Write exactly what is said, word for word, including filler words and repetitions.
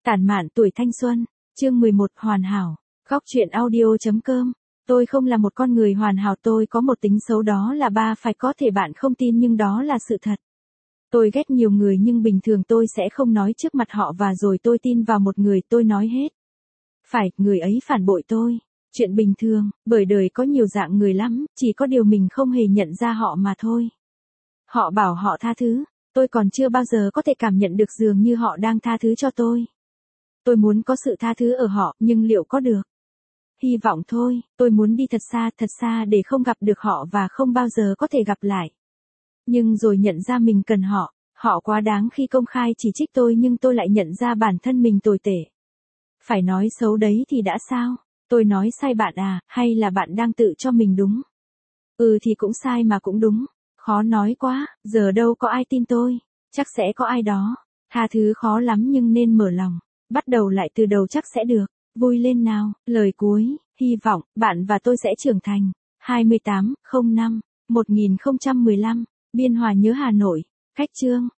Tản mạn tuổi thanh xuân, chương mười một hoàn hảo, góc truyện audio.com. Tôi không là một con người hoàn hảo, tôi có một tính xấu, đó là ba phải, có thể bạn không tin nhưng đó là sự thật. Tôi ghét nhiều người nhưng bình thường tôi sẽ không nói trước mặt họ, và rồi tôi tin vào một người, tôi nói hết. Phải, người ấy phản bội tôi. Chuyện bình thường, bởi đời có nhiều dạng người lắm, chỉ có điều mình không hề nhận ra họ mà thôi. Họ bảo họ tha thứ, tôi còn chưa bao giờ có thể cảm nhận được dường như họ đang tha thứ cho tôi. Tôi muốn có sự tha thứ ở họ, nhưng liệu có được? Hy vọng thôi, tôi muốn đi thật xa, thật xa để không gặp được họ và không bao giờ có thể gặp lại. Nhưng rồi nhận ra mình cần họ, họ quá đáng khi công khai chỉ trích tôi, nhưng tôi lại nhận ra bản thân mình tồi tệ. Phải nói xấu đấy thì đã sao? Tôi nói sai bạn à, hay là bạn đang tự cho mình đúng? Ừ thì cũng sai mà cũng đúng. Khó nói quá, giờ đâu có ai tin tôi. Chắc sẽ có ai đó. Tha thứ khó lắm nhưng nên mở lòng. Bắt đầu lại từ đầu chắc sẽ được. Vui lên nào, lời cuối, hy vọng, bạn và tôi sẽ trưởng thành. hai mươi tám, không năm, một nghìn không trăm mười lăm, Biên Hòa nhớ Hà Nội. Cách chương.